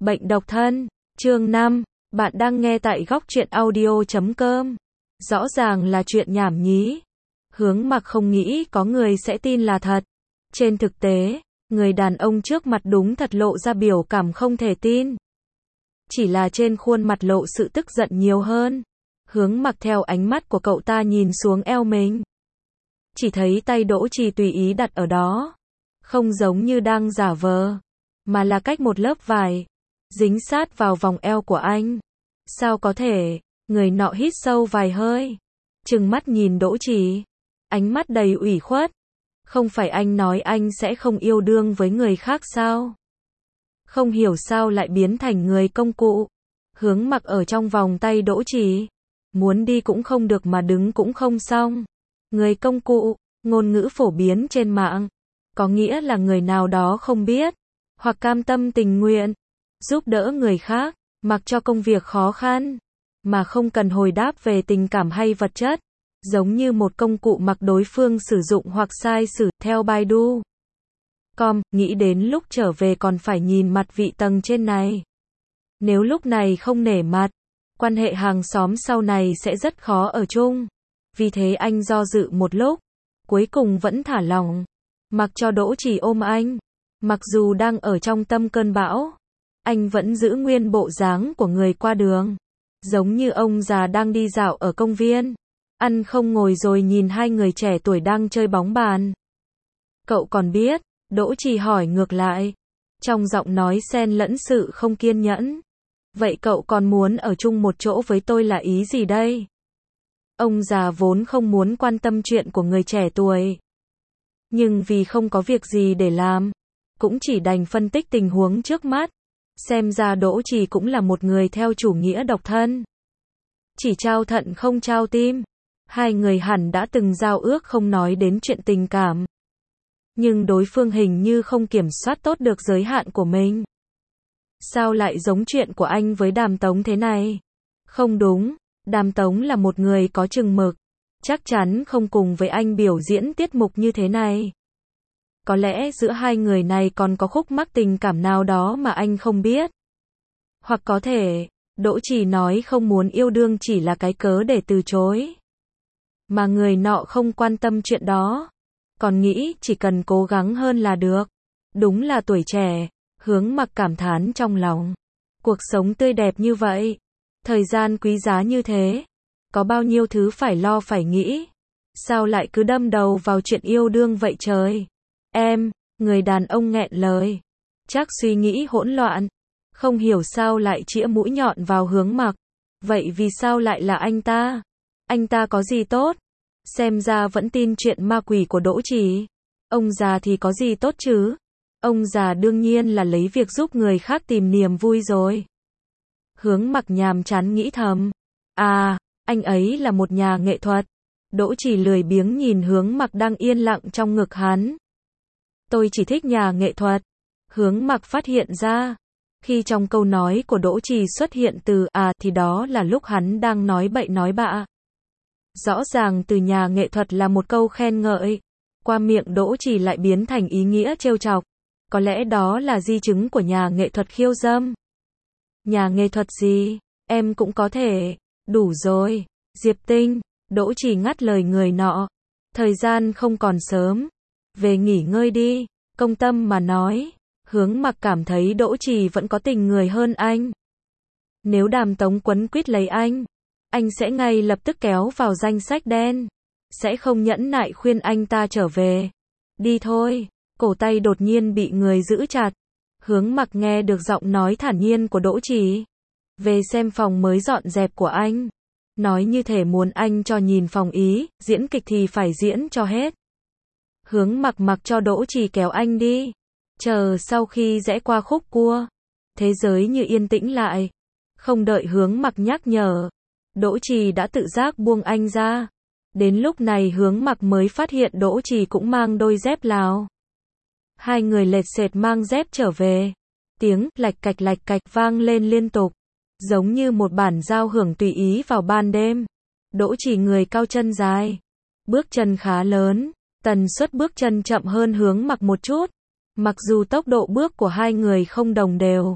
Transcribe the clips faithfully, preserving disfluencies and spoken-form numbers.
Bệnh độc thân, chương năm, bạn đang nghe tại góc truyện audio chấm com. Rõ ràng là chuyện nhảm nhí. Hướng Mặc không nghĩ có người sẽ tin là thật. Trên thực tế, người đàn ông trước mặt đúng thật lộ ra biểu cảm không thể tin. Chỉ là trên khuôn mặt lộ sự tức giận nhiều hơn. Hướng Mặc theo ánh mắt của cậu ta nhìn xuống eo mình. Chỉ thấy tay Đỗ Trì tùy ý đặt ở đó. Không giống như đang giả vờ, mà là cách một lớp vải, dính sát vào vòng eo của anh. Sao có thể? Người nọ hít sâu vài hơi, trừng mắt nhìn Đỗ Trì, ánh mắt đầy ủy khuất. Không phải anh nói anh sẽ không yêu đương với người khác sao? Không hiểu sao lại biến thành người công cụ. Hướng Mặc ở trong vòng tay Đỗ Trì, muốn đi cũng không được mà đứng cũng không xong. Người công cụ, ngôn ngữ phổ biến trên mạng, có nghĩa là người nào đó không biết, hoặc cam tâm tình nguyện, giúp đỡ người khác, mặc cho công việc khó khăn, mà không cần hồi đáp về tình cảm hay vật chất, giống như một công cụ mặc đối phương sử dụng hoặc sai sử, theo Baidu. Com, nghĩ đến lúc trở về còn phải nhìn mặt vị tầng trên này. Nếu lúc này không nể mặt, quan hệ hàng xóm sau này sẽ rất khó ở chung. Vì thế anh do dự một lúc, cuối cùng vẫn thả lỏng, mặc cho Đỗ Trì ôm anh. Mặc dù đang ở trong tâm cơn bão, anh vẫn giữ nguyên bộ dáng của người qua đường, giống như ông già đang đi dạo ở công viên, ăn không ngồi rồi nhìn hai người trẻ tuổi đang chơi bóng bàn. Cậu còn biết? Đỗ Trì hỏi ngược lại, trong giọng nói xen lẫn sự không kiên nhẫn. Vậy cậu còn muốn ở chung một chỗ với tôi là ý gì đây? Ông già vốn không muốn quan tâm chuyện của người trẻ tuổi, nhưng vì không có việc gì để làm, cũng chỉ đành phân tích tình huống trước mắt. Xem ra Đỗ Trì cũng là một người theo chủ nghĩa độc thân, chỉ trao thận không trao tim. Hai người hẳn đã từng giao ước không nói đến chuyện tình cảm, nhưng đối phương hình như không kiểm soát tốt được giới hạn của mình. Sao lại giống chuyện của anh với Đàm Tống thế này? Không đúng, Đàm Tống là một người có chừng mực, chắc chắn không cùng với anh biểu diễn tiết mục như thế này. Có lẽ giữa hai người này còn có khúc mắc tình cảm nào đó mà anh không biết. Hoặc có thể, Đỗ Trì nói không muốn yêu đương chỉ là cái cớ để từ chối, mà người nọ không quan tâm chuyện đó, còn nghĩ chỉ cần cố gắng hơn là được. Đúng là tuổi trẻ. Hướng Mặc cảm thán trong lòng. Cuộc sống tươi đẹp như vậy, thời gian quý giá như thế, có bao nhiêu thứ phải lo phải nghĩ, sao lại cứ đâm đầu vào chuyện yêu đương vậy trời? Em, người đàn ông nghẹn lời, chắc suy nghĩ hỗn loạn, không hiểu sao lại chĩa mũi nhọn vào Hướng Mặc. Vậy vì sao lại là anh ta? Anh ta có gì tốt? Xem ra vẫn tin chuyện ma quỷ của Đỗ Trì. Ông già thì có gì tốt chứ? Ông già đương nhiên là lấy việc giúp người khác tìm niềm vui rồi. Hướng Mặc nhàm chán nghĩ thầm. À, anh ấy là một nhà nghệ thuật. Đỗ Trì lười biếng nhìn Hướng Mặc đang yên lặng trong ngực hắn. Tôi chỉ thích nhà nghệ thuật. Hướng Mặc phát hiện ra, khi trong câu nói của Đỗ Trì xuất hiện từ à thì đó là lúc hắn đang nói bậy nói bạ. Rõ ràng từ nhà nghệ thuật là một câu khen ngợi, qua miệng Đỗ Trì lại biến thành ý nghĩa trêu chọc. Có lẽ đó là di chứng của nhà nghệ thuật khiêu dâm. Nhà nghệ thuật gì? Em cũng có thể. Đủ rồi. Diệp Tinh. Đỗ Trì ngắt lời người nọ. Thời gian không còn sớm. Về nghỉ ngơi đi. Công tâm mà nói. Hướng Mặc cảm thấy Đỗ Trì vẫn có tình người hơn anh. Nếu Đàm Tống quấn quýt lấy anh, anh sẽ ngay lập tức kéo vào danh sách đen. Sẽ không nhẫn nại khuyên anh ta trở về. Đi thôi. Cổ tay đột nhiên bị người giữ chặt. Hướng Mặc nghe được giọng nói thản nhiên của Đỗ Trì. Về xem phòng mới dọn dẹp của anh. Nói như thể muốn anh cho nhìn phòng ý, diễn kịch thì phải diễn cho hết. Hướng Mặc mặc cho Đỗ Trì kéo anh đi. Chờ sau khi rẽ qua khúc cua, thế giới như yên tĩnh lại. Không đợi Hướng Mặc nhắc nhở, Đỗ Trì đã tự giác buông anh ra. Đến lúc này Hướng Mặc mới phát hiện Đỗ Trì cũng mang đôi dép Lào. Hai người lệt sệt mang dép trở về. Tiếng lạch cạch lạch cạch vang lên liên tục, giống như một bản giao hưởng tùy ý vào ban đêm. Đỗ Trì người cao chân dài, bước chân khá lớn, tần suất bước chân chậm hơn Hướng Mặc một chút. Mặc dù tốc độ bước của hai người không đồng đều,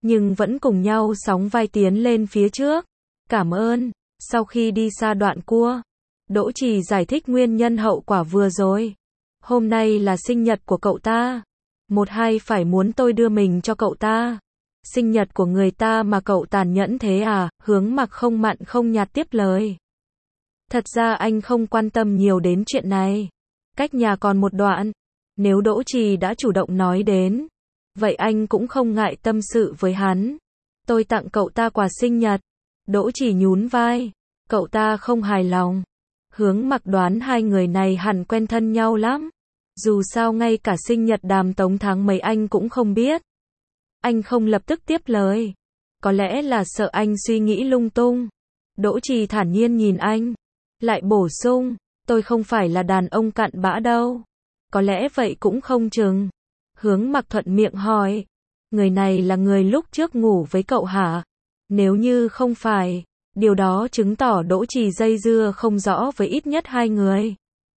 nhưng vẫn cùng nhau sóng vai tiến lên phía trước. Cảm ơn. Sau khi đi xa đoạn cua, Đỗ Trì giải thích nguyên nhân hậu quả vừa rồi. Hôm nay là sinh nhật của cậu ta. Một hai phải muốn tôi đưa mình cho cậu ta. Sinh nhật của người ta mà cậu tàn nhẫn thế à? Hướng Mặc không mặn không nhạt tiếp lời. Thật ra anh không quan tâm nhiều đến chuyện này. Cách nhà còn một đoạn. Nếu Đỗ Trì đã chủ động nói đến, vậy anh cũng không ngại tâm sự với hắn. Tôi tặng cậu ta quà sinh nhật. Đỗ Trì nhún vai. Cậu ta không hài lòng. Hướng Mặc đoán hai người này hẳn quen thân nhau lắm. Dù sao ngay cả sinh nhật Đàm Tống tháng mấy anh cũng không biết. Anh không lập tức tiếp lời. Có lẽ là sợ anh suy nghĩ lung tung. Đỗ Trì thản nhiên nhìn anh. Lại bổ sung. Tôi không phải là đàn ông cặn bã đâu. Có lẽ vậy cũng không chừng. Hướng Mặc thuận miệng hỏi. Người này là người lúc trước ngủ với cậu hả? Nếu như không phải, điều đó chứng tỏ Đỗ Trì dây dưa không rõ với ít nhất hai người.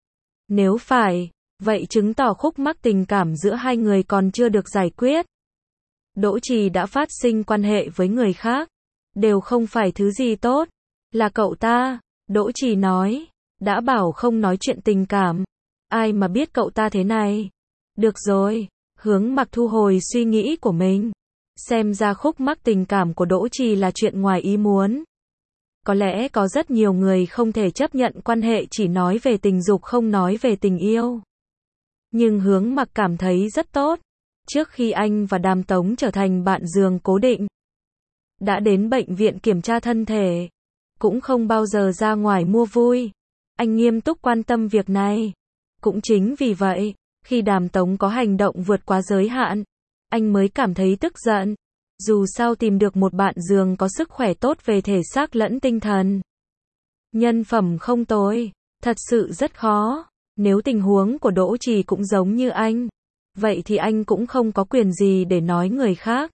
Nếu phải, vậy chứng tỏ khúc mắc tình cảm giữa hai người còn chưa được giải quyết. Đỗ Trì đã phát sinh quan hệ với người khác. Đều không phải thứ gì tốt. Là cậu ta. Đỗ Trì nói. Đã bảo không nói chuyện tình cảm. Ai mà biết cậu ta thế này. Được rồi. Hướng Mặc thu hồi suy nghĩ của mình. Xem ra khúc mắc tình cảm của Đỗ Trì là chuyện ngoài ý muốn. Có lẽ có rất nhiều người không thể chấp nhận quan hệ chỉ nói về tình dục không nói về tình yêu. Nhưng Hướng Mặc cảm thấy rất tốt. Trước khi anh và Đàm Tống trở thành bạn giường cố định, đã đến bệnh viện kiểm tra thân thể, cũng không bao giờ ra ngoài mua vui. Anh nghiêm túc quan tâm việc này. Cũng chính vì vậy, khi Đàm Tống có hành động vượt quá giới hạn, anh mới cảm thấy tức giận. Dù sao tìm được một bạn giường có sức khỏe tốt về thể xác lẫn tinh thần, nhân phẩm không tồi, thật sự rất khó. Nếu tình huống của Đỗ Trì cũng giống như anh, vậy thì anh cũng không có quyền gì để nói người khác.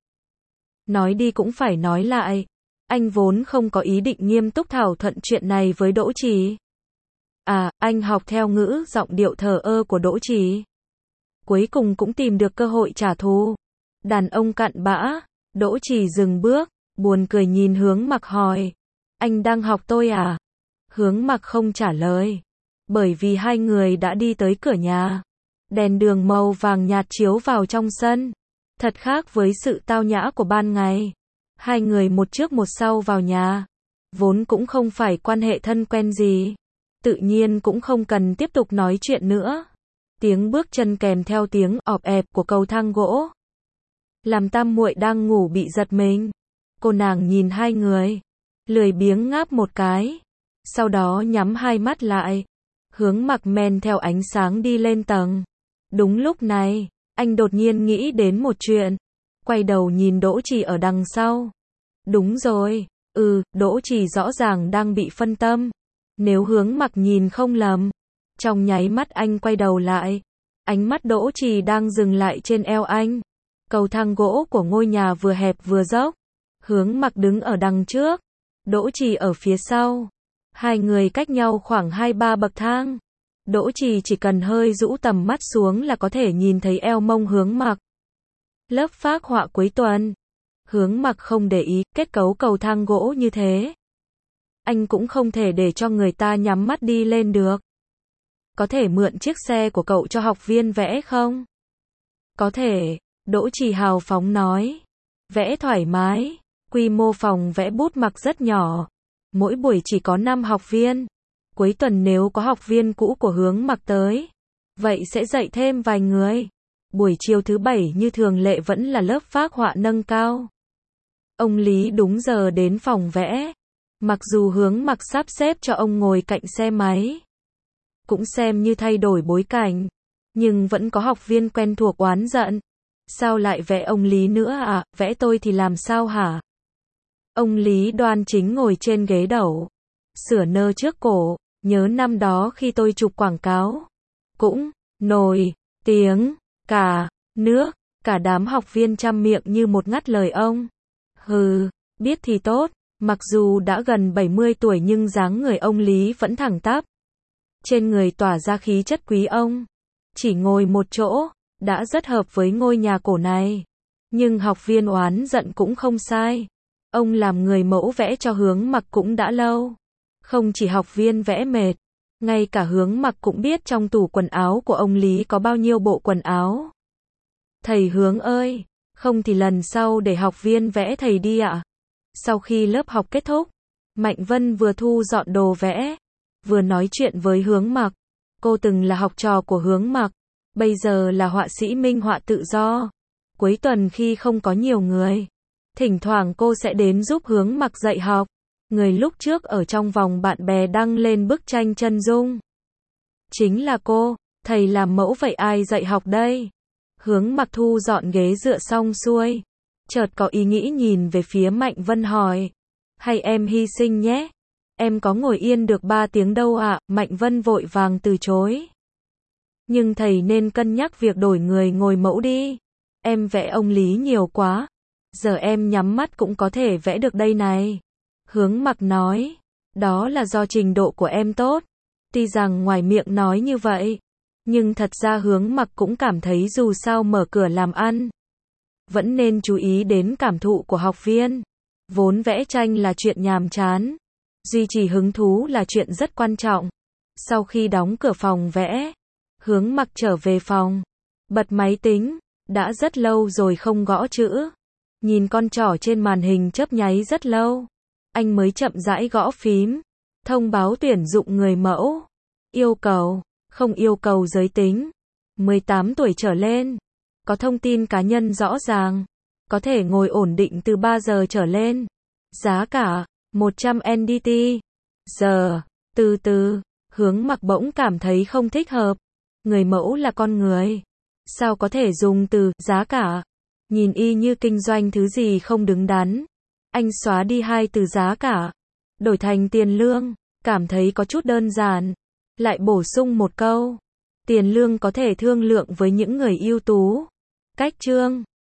Nói đi cũng phải nói lại. Anh vốn không có ý định nghiêm túc thảo luận chuyện này với Đỗ Trì. À, anh học theo ngữ giọng điệu thờ ơ của Đỗ Trì. Cuối cùng cũng tìm được cơ hội trả thù. Đàn ông cặn bã. Đỗ Trì dừng bước, buồn cười nhìn Hướng Mặc hỏi. Anh đang học tôi à? Hướng Mặc không trả lời. Bởi vì hai người đã đi tới cửa nhà. Đèn đường màu vàng nhạt chiếu vào trong sân. Thật khác với sự tao nhã của ban ngày. Hai người một trước một sau vào nhà. Vốn cũng không phải quan hệ thân quen gì. Tự nhiên cũng không cần tiếp tục nói chuyện nữa. Tiếng bước chân kèm theo tiếng ọp ẹp của cầu thang gỗ. Làm tam muội đang ngủ bị giật mình. Cô nàng nhìn hai người. Lười biếng ngáp một cái. Sau đó nhắm hai mắt lại. Hướng Mặc men theo ánh sáng đi lên tầng. Đúng lúc này, anh đột nhiên nghĩ đến một chuyện. Quay đầu nhìn Đỗ Trì ở đằng sau. Đúng rồi, ừ, Đỗ Trì rõ ràng đang bị phân tâm. Nếu Hướng Mặc nhìn không lầm. Trong nháy mắt anh quay đầu lại. Ánh mắt Đỗ Trì đang dừng lại trên eo anh. Cầu thang gỗ của ngôi nhà vừa hẹp vừa dốc. Hướng Mặc đứng ở đằng trước. Đỗ Trì ở phía sau. Hai người cách nhau khoảng hai ba bậc thang. Đỗ Trì chỉ cần hơi rũ tầm mắt xuống là có thể nhìn thấy eo mông Hướng Mặc. Lớp phác họa cuối tuần. Hướng Mặc không để ý kết cấu cầu thang gỗ như thế. Anh cũng không thể để cho người ta nhắm mắt đi lên được. Có thể mượn chiếc xe của cậu cho học viên vẽ không? Có thể, Đỗ Trì hào phóng nói. Vẽ thoải mái, quy mô phòng vẽ bút mặc rất nhỏ. Mỗi buổi chỉ có năm học viên. Cuối tuần nếu có học viên cũ của Hướng Mặc tới, vậy sẽ dạy thêm vài người. Buổi chiều thứ bảy như thường lệ vẫn là lớp phác họa nâng cao. Ông Lý đúng giờ đến phòng vẽ. Mặc dù Hướng Mặc sắp xếp cho ông ngồi cạnh xe máy, cũng xem như thay đổi bối cảnh, nhưng vẫn có học viên quen thuộc oán giận. Sao lại vẽ ông Lý nữa à, vẽ tôi thì làm sao hả? Ông Lý đoan chính ngồi trên ghế đầu, sửa nơ trước cổ, nhớ năm đó khi tôi chụp quảng cáo, cũng nổi tiếng cả nước, cả đám học viên chăm miệng như một ngắt lời ông. Hừ, biết thì tốt, mặc dù đã gần bảy mươi tuổi nhưng dáng người ông Lý vẫn thẳng tắp. Trên người tỏa ra khí chất quý ông. Chỉ ngồi một chỗ, đã rất hợp với ngôi nhà cổ này. Nhưng học viên oán giận cũng không sai. Ông làm người mẫu vẽ cho Hướng Mặc cũng đã lâu. Không chỉ học viên vẽ mệt, ngay cả Hướng Mặc cũng biết trong tủ quần áo của ông Lý có bao nhiêu bộ quần áo. Thầy Hướng ơi, không thì lần sau để học viên vẽ thầy đi ạ. Sau khi lớp học kết thúc, Mạnh Vân vừa thu dọn đồ vẽ, vừa nói chuyện với Hướng Mặc. Cô từng là học trò của Hướng Mặc, bây giờ là họa sĩ minh họa tự do. Cuối tuần khi không có nhiều người, thỉnh thoảng cô sẽ đến giúp Hướng Mặc dạy học. Người lúc trước ở trong vòng bạn bè đăng lên bức tranh chân dung chính là cô. Thầy làm mẫu vậy ai dạy học đây? Hướng Mặc thu dọn ghế dựa xong xuôi, chợt có ý nghĩ nhìn về phía Mạnh Vân hỏi. Hay em hy sinh nhé? Em có ngồi yên được ba tiếng đâu ạ. Mạnh Vân vội vàng từ chối. Nhưng thầy nên cân nhắc việc đổi người ngồi mẫu đi. Em vẽ ông Lý nhiều quá. Giờ em nhắm mắt cũng có thể vẽ được đây này. Hướng Mặc nói. Đó là do trình độ của em tốt. Tuy rằng ngoài miệng nói như vậy, nhưng thật ra Hướng Mặc cũng cảm thấy dù sao mở cửa làm ăn, vẫn nên chú ý đến cảm thụ của học viên. Vốn vẽ tranh là chuyện nhàm chán, duy trì hứng thú là chuyện rất quan trọng. Sau khi đóng cửa phòng vẽ, Hướng Mặc trở về phòng, bật máy tính, đã rất lâu rồi không gõ chữ. Nhìn con trỏ trên màn hình chớp nháy rất lâu, anh mới chậm rãi gõ phím. Thông báo tuyển dụng người mẫu. Yêu cầu, không yêu cầu giới tính, mười tám tuổi trở lên, có thông tin cá nhân rõ ràng, có thể ngồi ổn định từ ba giờ trở lên. Giá cả, một trăm en đê tê. Giờ, từ từ, Hướng Mặc bỗng cảm thấy không thích hợp. Người mẫu là con người. Sao có thể dùng từ giá cả? Nhìn y như kinh doanh thứ gì không đứng đắn. Anh xóa đi hai từ giá cả, đổi thành tiền lương, cảm thấy có chút đơn giản. Lại bổ sung một câu. Tiền lương có thể thương lượng với những người ưu tú. Cách chương